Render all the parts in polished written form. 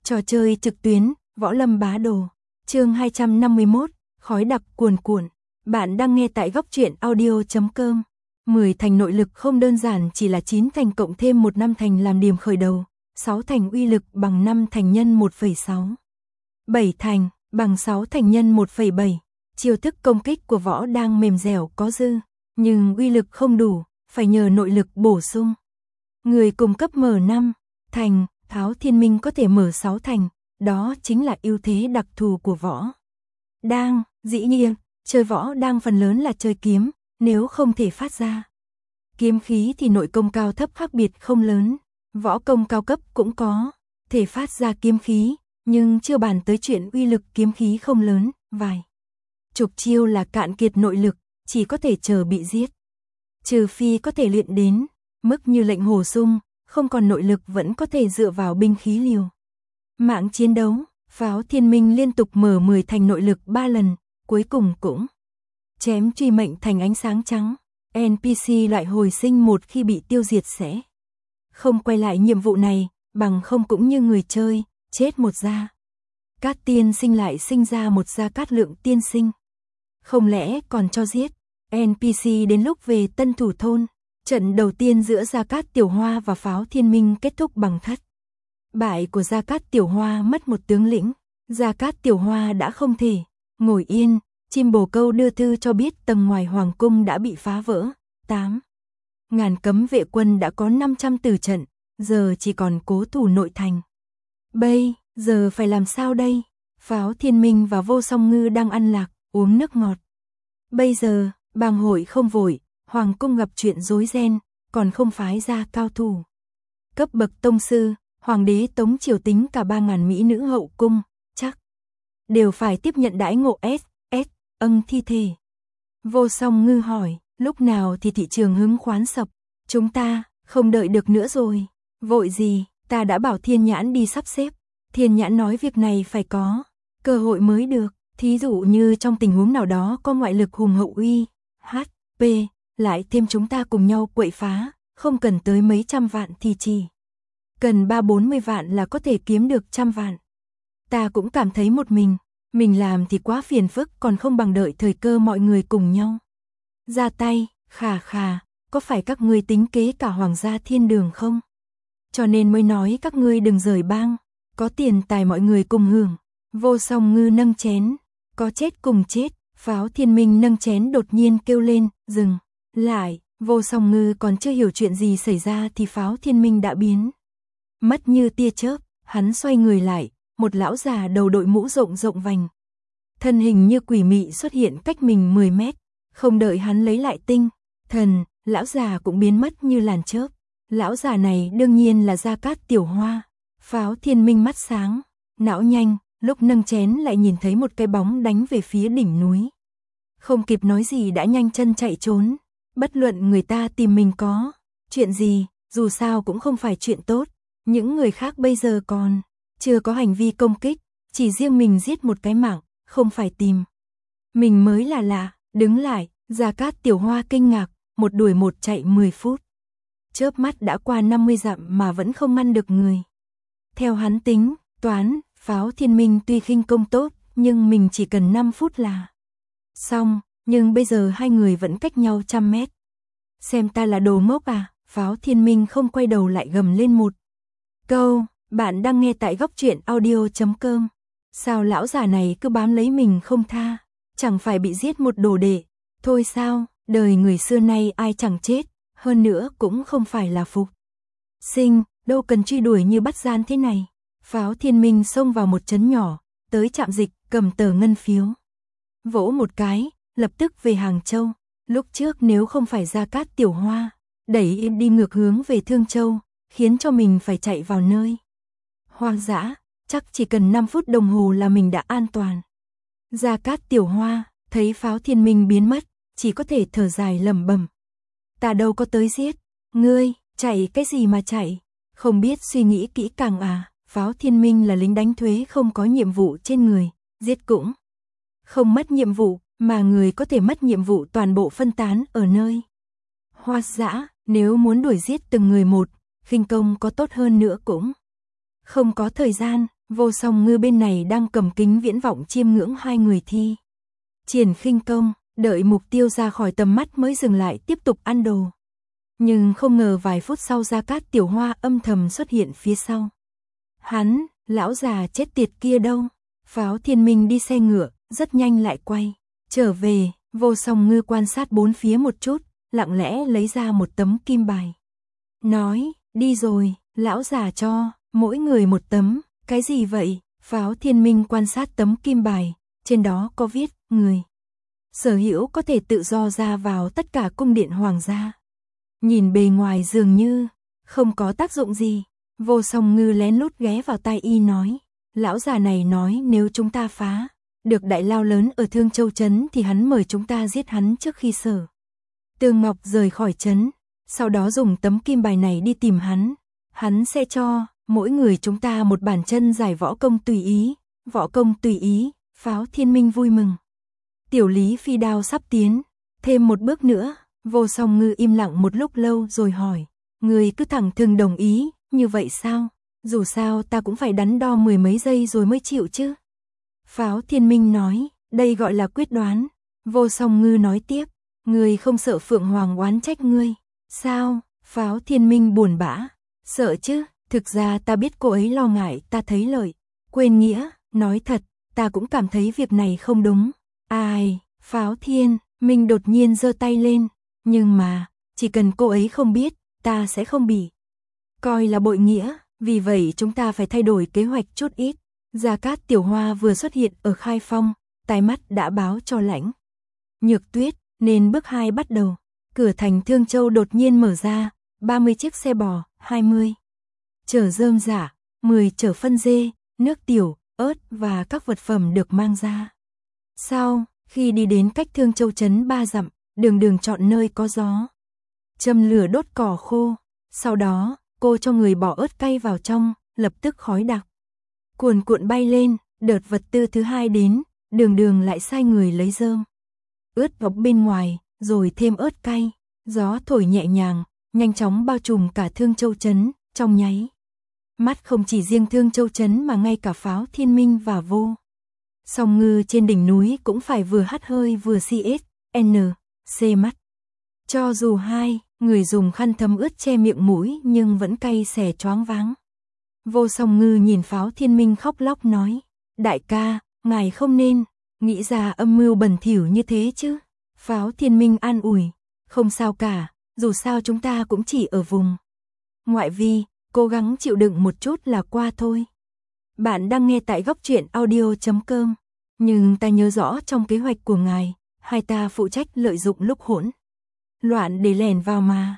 Trò chơi trực tuyến, Võ Lâm Bá Đồ. Chương 251, khói đặc cuồn cuộn. Bạn đang nghe tại góc truyện audio.com. 10 thành nội lực không đơn giản chỉ là 9 thành cộng thêm 1 năm thành làm điểm khởi đầu, 6 thành uy lực bằng 5 thành nhân 1,6. 7 thành bằng 6 thành nhân 1,7. Chiêu thức công kích của võ đang mềm dẻo có dư, nhưng uy lực không đủ, phải nhờ nội lực bổ sung. Người cùng cấp mở 5 thành, Pháo Thiên Minh có thể mở 6 thành, đó chính là ưu thế đặc thù của võ đang. Dĩ nhiên, chơi võ đang phần lớn là chơi kiếm, nếu không thể phát ra kiếm khí thì nội công cao thấp khác biệt không lớn. Võ công cao cấp cũng có thể phát ra kiếm khí, nhưng chưa bàn tới chuyện uy lực kiếm khí không lớn, vài chục chiêu là cạn kiệt nội lực, chỉ có thể chờ bị giết. Trừ phi có thể luyện đến mức như lệnh hồ sung, không còn nội lực vẫn có thể dựa vào binh khí liều mạng chiến đấu. Pháo Thiên Minh liên tục mở 10 thành nội lực 3 lần, cuối cùng cũng chém truy mệnh thành ánh sáng trắng. NPC loại hồi sinh một khi bị tiêu diệt sẽ không quay lại nhiệm vụ này, bằng không cũng như người chơi, chết một Gia Cát tiên sinh lại sinh ra một Gia Cát Lượng tiên sinh. Không lẽ còn cho giết NPC đến lúc về Tân Thủ Thôn. Trận đầu tiên giữa Gia Cát Tiểu Hoa và Pháo Thiên Minh kết thúc bằng thất bại của Gia Cát Tiểu Hoa, mất một tướng lĩnh. Gia Cát Tiểu Hoa đã không thể ngồi yên, chim bồ câu đưa thư cho biết tầng ngoài hoàng cung đã bị phá vỡ, 8.000 cấm vệ quân đã có 500 tử trận, giờ chỉ còn cố thủ nội thành. Bây giờ phải làm sao đây? Pháo Thiên Minh và Vô Song Ngư đang ăn lạc, uống nước ngọt. Bây giờ, bang hội không vội, hoàng cung gặp chuyện rối ren, còn không phái ra cao thủ cấp bậc tông sư. Hoàng đế Tống Triều tính cả 3.000 mỹ nữ hậu cung, chắc đều phải tiếp nhận đãi ngộ thi thể. Vô Song Ngư hỏi, lúc nào thì thị trường hứng khoán sập? Chúng ta không đợi được nữa rồi. Vội gì, ta đã bảo Thiên Nhãn đi sắp xếp. Thiên Nhãn nói việc này phải có cơ hội mới được, thí dụ như trong tình huống nào đó có ngoại lực hùng hậu uy HP, lại thêm chúng ta cùng nhau quậy phá, không cần tới mấy trăm vạn thì chỉ cần 30-40 vạn là có thể kiếm được 100 vạn. Ta cũng cảm thấy một mình làm thì quá phiền phức, còn không bằng đợi thời cơ mọi người cùng nhau ra tay. Khà, có phải các ngươi tính kế cả Hoàng gia Thiên Đường không? Cho nên mới nói các ngươi đừng rời bang, có tiền tài mọi người cùng hưởng. Vô Song Ngư nâng chén, có chết cùng chết. Pháo Thiên Minh nâng chén đột nhiên kêu lên, dừng lại. Vô Song Ngư còn chưa hiểu chuyện gì xảy ra thì Pháo Thiên Minh đã biến mất như tia chớp. Hắn xoay người lại, một lão già đầu đội mũ rộng vành, thân hình như quỷ mị xuất hiện cách mình 10 mét. Không đợi hắn lấy lại tinh thần, lão già cũng biến mất như làn chớp. Lão già này đương nhiên là Gia Cát Tiểu Hoa. Pháo Thiên Minh mắt sáng, não nhanh, lúc nâng chén lại nhìn thấy một cái bóng đánh về phía đỉnh núi. Không kịp nói gì đã nhanh chân chạy trốn. Bất luận người ta tìm mình có chuyện gì, dù sao cũng không phải chuyện tốt. Những người khác bây giờ còn chưa có hành vi công kích, chỉ riêng mình giết một cái mạng, không phải tìm mình mới là lạ. Đứng lại, Gia Cát Tiểu Hoa kinh ngạc, một đuổi một chạy 10 phút. Chớp mắt đã qua 50 dặm mà vẫn không ngăn được người. Theo hắn tính toán, Pháo Thiên Minh tuy khinh công tốt, nhưng mình chỉ cần 5 phút là xong, nhưng bây giờ hai người vẫn cách nhau 100 mét. Xem ta là đồ ngốc à? Pháo Thiên Minh không quay đầu lại gầm lên một câu. Bạn đang nghe tại góc truyện audio.com. Sao lão già này cứ bám lấy mình không tha? Chẳng phải bị giết một đồ đệ thôi sao? Đời người xưa nay ai chẳng chết, hơn nữa cũng không phải là phục sinh, đâu cần truy đuổi như bắt gian thế này. Pháo Thiên Minh xông vào một trấn nhỏ, tới trạm dịch, cầm tờ ngân phiếu, vỗ một cái, lập tức về Hàng Châu. Lúc trước nếu không phải Gia Cát Tiểu Hoa đẩy đi ngược hướng về Thương Châu, khiến cho mình phải chạy vào nơi hoang dã, chắc chỉ cần 5 phút đồng hồ là mình đã an toàn. Gia Cát Tiểu Hoa thấy Pháo Thiên Minh biến mất, chỉ có thể thở dài lẩm bẩm. Ta đâu có tới giết ngươi, chạy cái gì mà chạy, không biết suy nghĩ kỹ càng à? Pháo Thiên Minh là lính đánh thuế không có nhiệm vụ trên người, giết cũng không mất nhiệm vụ, mà người có thể mất nhiệm vụ toàn bộ phân tán ở nơi hoang dã. Nếu muốn đuổi giết từng người một, khinh công có tốt hơn nữa cũng không có thời gian. Vô Song Ngư bên này đang cầm kính viễn vọng chiêm ngưỡng hai người thi triển khinh công, đợi mục tiêu ra khỏi tầm mắt mới dừng lại tiếp tục ăn đồ. Nhưng không ngờ vài phút sau Gia Cát Tiểu Hoa âm thầm xuất hiện phía sau. Hắn, lão già chết tiệt kia đâu? Pháo Thiên Minh đi xe ngựa, rất nhanh lại quay trở về. Vô Song Ngư quan sát bốn phía một chút, lặng lẽ lấy ra một tấm kim bài. Nói, đi rồi, lão già cho, mỗi người một tấm. Cái gì vậy? Pháo Thiên Minh quan sát tấm kim bài, trên đó có viết, người sở hữu có thể tự do ra vào tất cả cung điện hoàng gia. Nhìn bề ngoài dường như không có tác dụng gì. Vô Song Ngư lén lút ghé vào tai y nói, lão già này nói nếu chúng ta phá được đại lao lớn ở Thương Châu trấn thì hắn mời chúng ta giết hắn trước khi Sở Tương Ngọc rời khỏi trấn, sau đó dùng tấm kim bài này đi tìm hắn. Hắn sẽ cho mỗi người chúng ta một bản chân giải võ công tùy ý. Võ công tùy ý. Pháo Thiên Minh vui mừng. Tiểu Lý Phi Đao sắp tiến thêm một bước nữa. Vô Song Ngư im lặng một lúc lâu rồi hỏi, người cứ thẳng thừng đồng ý như vậy sao? Dù sao ta cũng phải đắn đo mười mấy giây rồi mới chịu chứ. Pháo Thiên Minh nói, đây gọi là quyết đoán. Vô Song Ngư nói tiếp, người không sợ Phượng Hoàng oán trách ngươi sao? Pháo Thiên Minh buồn bã, sợ chứ, thực ra ta biết cô ấy lo ngại ta thấy lợi quên nghĩa. Nói thật, ta cũng cảm thấy việc này không đúng. Ai? Pháo Thiên Minh đột nhiên giơ tay lên, nhưng mà chỉ cần cô ấy không biết, ta sẽ không bị coi là bội nghĩa. Vì vậy chúng ta phải thay đổi kế hoạch chút ít. Gia Cát Tiểu Hoa vừa xuất hiện ở Khai Phong, tai mắt đã báo cho Lãnh Nhược Tuyết, nên bước 2 bắt đầu. Cửa thành Thương Châu đột nhiên mở ra, 30 chiếc xe bò, 20 chở rơm rả, 10 chở phân dê, nước tiểu, ớt và các vật phẩm được mang ra. Sau khi đi đến cách Thương Châu trấn 3 dặm, Đường Đường chọn nơi có gió, châm lửa đốt cỏ khô. Sau đó, cô cho người bỏ ớt cay vào trong, lập tức khói đặc cuồn cuộn bay lên. Đợt vật tư thứ 2 đến, Đường Đường lại sai người lấy rơm ướt bọc bên ngoài, rồi thêm ớt cay. Gió thổi nhẹ nhàng, nhanh chóng bao trùm cả Thương Châu trấn. Trong nháy mắt không chỉ riêng Thương Châu trấn mà ngay cả Pháo Thiên Minh và Vô Song Ngư trên đỉnh núi cũng phải vừa hắt hơi vừa CSNC mắt. Cho dù hai người dùng khăn thấm ướt che miệng mũi nhưng vẫn cay xè choáng váng. Vô Song Ngư nhìn Pháo Thiên Minh khóc lóc nói, đại ca, ngài không nên nghĩ ra âm mưu bẩn thỉu như thế chứ. Pháo Thiên Minh an ủi, không sao cả, dù sao chúng ta cũng chỉ ở vùng ngoại vi, cố gắng chịu đựng một chút là qua thôi. Bạn đang nghe tại góc truyện audio.com. Nhưng ta nhớ rõ trong kế hoạch của ngài, hai ta phụ trách lợi dụng lúc hỗn loạn để lẻn vào mà.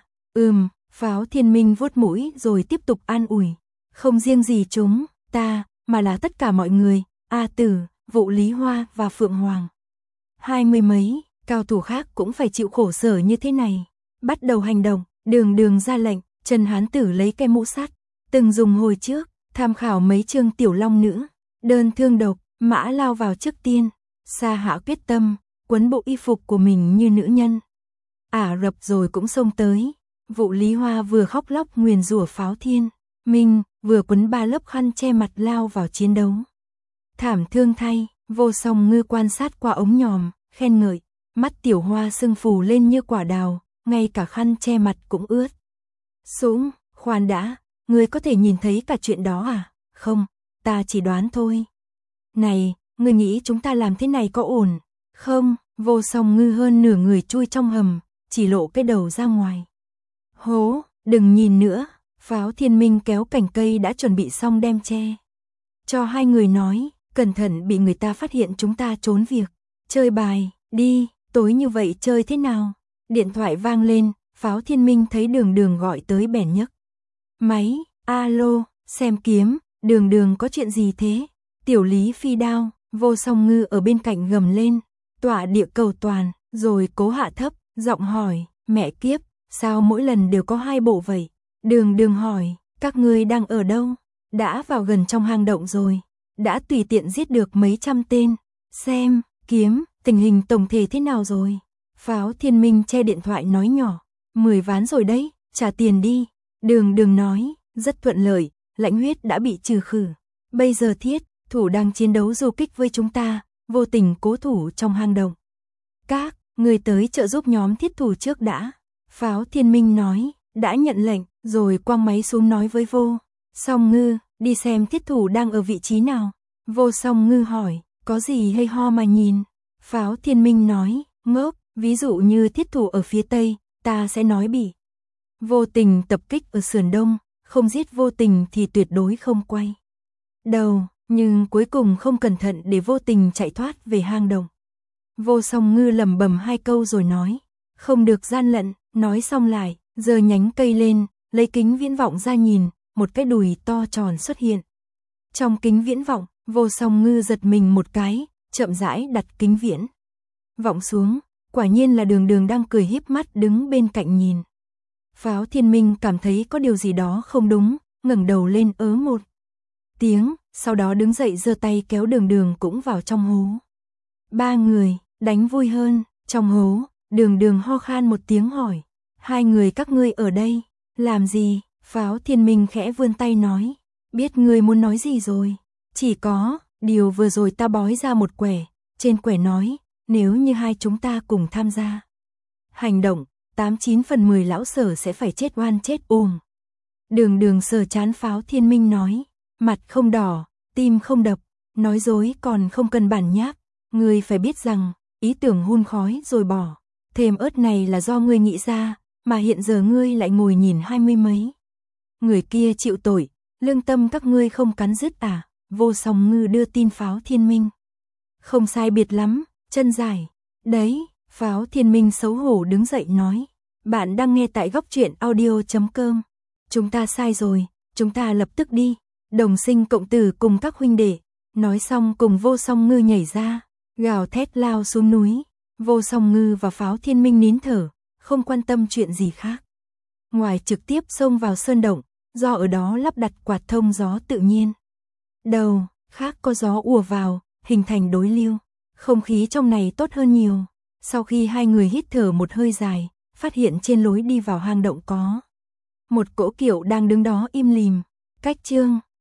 Pháo Thiên Minh vuốt mũi rồi tiếp tục an ủi, không riêng gì chúng ta, mà là tất cả mọi người, A Tử, Vụ Lý Hoa và Phượng Hoàng. 20 mấy cao thủ khác cũng phải chịu khổ sở như thế này. Bắt đầu hành động. Đường Đường ra lệnh, Trần Hán Tử lấy cây mũ sắt từng dùng hồi trước, tham khảo mấy chương Tiểu Long Nữ, đơn thương độc, mã lao vào trước tiên. Sa Hạ quyết tâm quấn bộ y phục của mình như nữ nhân Ả Rập rồi cũng xông tới. Vụ Lý Hoa vừa khóc lóc nguyền rủa Pháo Thiên Minh, vừa quấn 3 lớp khăn che mặt lao vào chiến đấu. Thảm thương thay. Vô Song Ngư quan sát qua ống nhòm, khen ngợi, mắt Tiểu Hoa sưng phù lên như quả đào, ngay cả khăn che mặt cũng ướt sũng. Khoan đã, ngươi có thể nhìn thấy cả chuyện đó à? Không, ta chỉ đoán thôi. Này, ngươi nghĩ chúng ta làm thế này có ổn không? Vô Song Ngư hơn nửa người chui trong hầm, chỉ lộ cái đầu ra ngoài. Hố, đừng nhìn nữa. Pháo Thiên Minh kéo cành cây đã chuẩn bị xong đem che cho hai người nói, cẩn thận bị người ta phát hiện chúng ta trốn việc. Chơi bài, đi, tối như vậy chơi thế nào? Điện thoại vang lên, Pháo Thiên Minh thấy Đường Đường gọi tới bèn nhấc máy. Alo, xem kiếm, Đường Đường có chuyện gì thế? Tiểu Lý Phi Đao. Vô Song Ngư ở bên cạnh gầm lên, tọa địa cầu toàn, rồi cố hạ thấp, giọng hỏi, mẹ kiếp, sao mỗi lần đều có 2 bộ vậy? Đường Đường hỏi, các ngươi đang ở đâu? Đã vào gần trong hang động rồi, đã tùy tiện giết được mấy trăm tên. Xem, kiếm, tình hình tổng thể thế nào rồi? Pháo Thiên Minh che điện thoại nói nhỏ, 10 ván rồi đấy, trả tiền đi. Đường Đường nói, rất thuận lợi, Lãnh Huyết đã bị trừ khử. Bây giờ thiết thủ đang chiến đấu du kích với chúng ta, vô tình cố thủ trong hang động. Các người tới trợ giúp nhóm thiết thủ trước đã. Pháo Thiên Minh nói, đã nhận lệnh, rồi quăng máy xuống nói với Vô Song Ngư, đi xem thiết thủ đang ở vị trí nào. Vô Song Ngư hỏi, có gì hay ho mà nhìn? Pháo Thiên Minh nói, ngốc, ví dụ như thiết thủ ở phía tây, ta sẽ nói bị vô tình tập kích ở sườn đông, không giết vô tình thì tuyệt đối không quay đầu, nhưng cuối cùng không cẩn thận để vô tình chạy thoát về hang động. Vô Song Ngư lẩm bẩm 2 câu rồi nói, không được gian lận, nói xong lại, giơ nhánh cây lên, lấy kính viễn vọng ra nhìn, một cái đùi to tròn xuất hiện. Trong kính viễn vọng, Vô Song Ngư giật mình một cái, chậm rãi đặt kính viễn vọng xuống, quả nhiên là Đường Đường đang cười híp mắt đứng bên cạnh nhìn. Pháo Thiên Minh cảm thấy có điều gì đó không đúng, ngẩng đầu lên một tiếng, sau đó đứng dậy giơ tay kéo Đường Đường cũng vào trong hố. 3 người đánh vui hơn, trong hố, Đường Đường ho khan một tiếng hỏi, 2 người các ngươi ở đây, làm gì? Pháo Thiên Minh khẽ vươn tay nói, biết ngươi muốn nói gì rồi, chỉ có, điều vừa rồi ta bói ra một quẻ, trên quẻ nói, nếu như hai chúng ta cùng tham gia hành động, 89 phần 10 lão Sở sẽ phải chết oan chết uổng. Đường Đường sờ trán Pháo Thiên Minh nói, mặt không đỏ, tim không đập, nói dối còn không cần bản nháp, ngươi phải biết rằng, ý tưởng hun khói rồi bỏ, thêm ớt này là do ngươi nghĩ ra, mà hiện giờ ngươi lại ngồi nhìn 20 mấy người kia chịu tội, lương tâm các ngươi không cắn rứt à? Vô Song Ngư đưa tin Pháo Thiên Minh. Không sai biệt lắm, chân dài. Đấy, Pháo Thiên Minh xấu hổ đứng dậy nói, bạn đang nghe tại goctruyện.audio.com. Chúng ta sai rồi, chúng ta lập tức đi, đồng sinh cộng tử cùng các huynh đệ. Nói xong cùng Vô Song Ngư nhảy ra, gào thét lao xuống núi. Vô Song Ngư và Pháo Thiên Minh nín thở, không quan tâm chuyện gì khác. Ngoài trực tiếp xông vào sơn động, do ở đó lắp đặt quạt thông gió tự nhiên. Đầu, khác có gió ùa vào, hình thành đối lưu. Không khí trong này tốt hơn nhiều. Sau khi 2 người hít thở một hơi dài, phát hiện trên lối đi vào hang động có một cỗ kiệu đang đứng đó im lìm. Cách chương